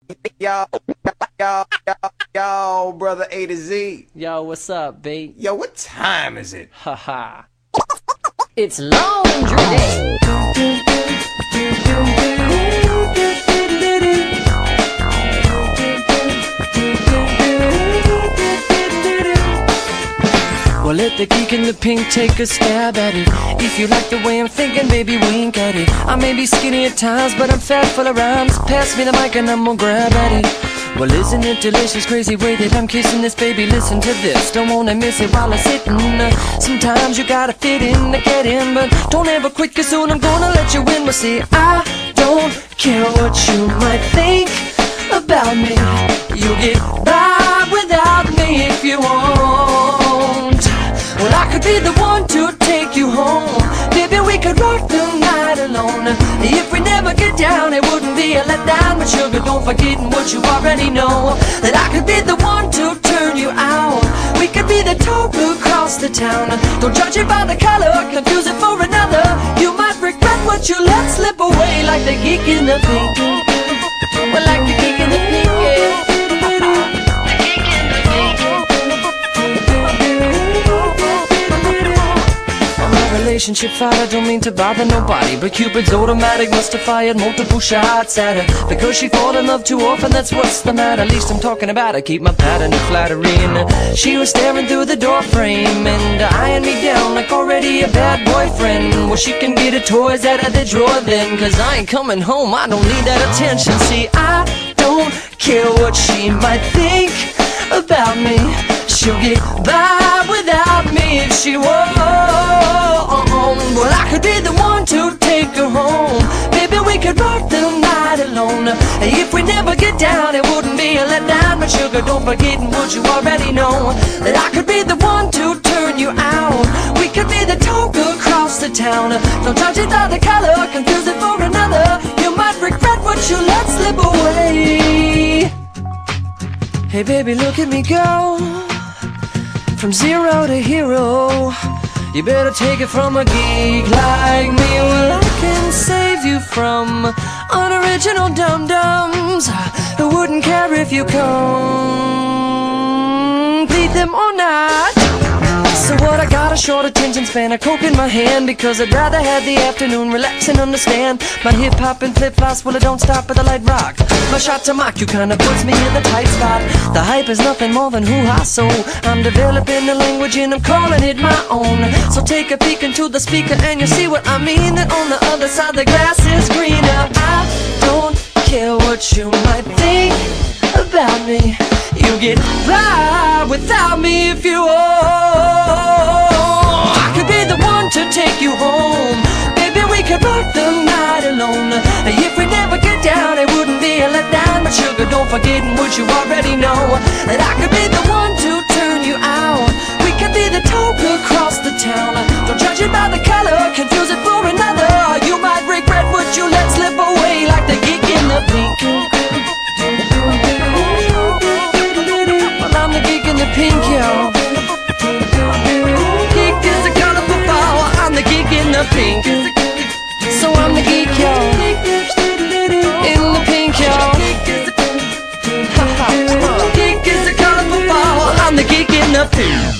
Yo, yo, brother A to Z. Yo, what's up, B? Yo, what time is it? Haha. It's laundry day. Well, let the geek in the pink take a stab at it. If you like the way I'm thinking, baby, wink at it. I may be skinny at times, but I'm fat full of rhymes. Pass me the mic and I'm gonna grab at it. Well, isn't it delicious, crazy way that I'm kissing this, baby? Listen to this, don't wanna miss it while I'm sitting. Sometimes you gotta fit in to get in, but don't ever quit, cause soon I'm gonna let you in. Well, see, I don't care what you might think about me. You get by without me if you want. Well, I could be the one to take you home. Baby, we could rock the night alone. If we never get down, it wouldn't be a letdown. But sugar, don't forget what you already know, that I could be the one to turn you out. We could be the talk across the town. Don't judge it by the color, confuse it for another. You might regret what you let slip away, like the geek in the pink. Well, like the geek in the pink, yeah. Relationship fight, I don't mean to bother nobody, but Cupid's automatic must have fired multiple shots at her, because she fall in love too often, that's what's the matter. At least I'm talking about I keep my pattern of flattery. And she was staring through the door frame and eyeing me down like already a bad boyfriend. Well, she can get her toys out of the drawer then, cause I ain't coming home, I don't need that attention. See, I don't care what she might think about me. She'll get by without me if she won't. Well, I could be the one to take her home. Baby, we could rock the night alone. If we never get down, it wouldn't be a letdown. But sugar, don't forget what you already know, that I could be the one to turn you out. We could be the talk across the town. Don't judge it by the color, confuse it for another. You might regret what you let slip away. Hey baby, look at me go, from zero to hero. You better take it from a geek like me. Well, I can save you from unoriginal dum-dums who wouldn't care if you complete them or not. So what, I got a short attention span, a coke in my hand, because I'd rather have the afternoon relax and understand. My hip-hop and flip-flops, well, it don't stop at the light rock. My shot to mock you kinda puts me in the tight spot. The hype is nothing more than hoo-ha, so I'm developing the language and I'm calling it my own. So take a peek into the speaker and you'll see what I mean, that on the other side the grass is greener. I don't care what you might think about me. You get by without me if you want. I could be the one to take you home. Baby, we could rock the night alone. If we never get down, it wouldn't be a letdown. But sugar, don't forget what you already know, that I could be the one to turn you out. We could be the talk across the town. Don't judge it by the color, confuse it for another. You might regret what you let slip away, like the geek in the pink. I'm the geek in the pink, yo. Geek is a colorful flower, I'm the geek in the pink. So I'm the geek, yo, in the pink, yo. Geek is a colorful flower, I'm the geek in the pink.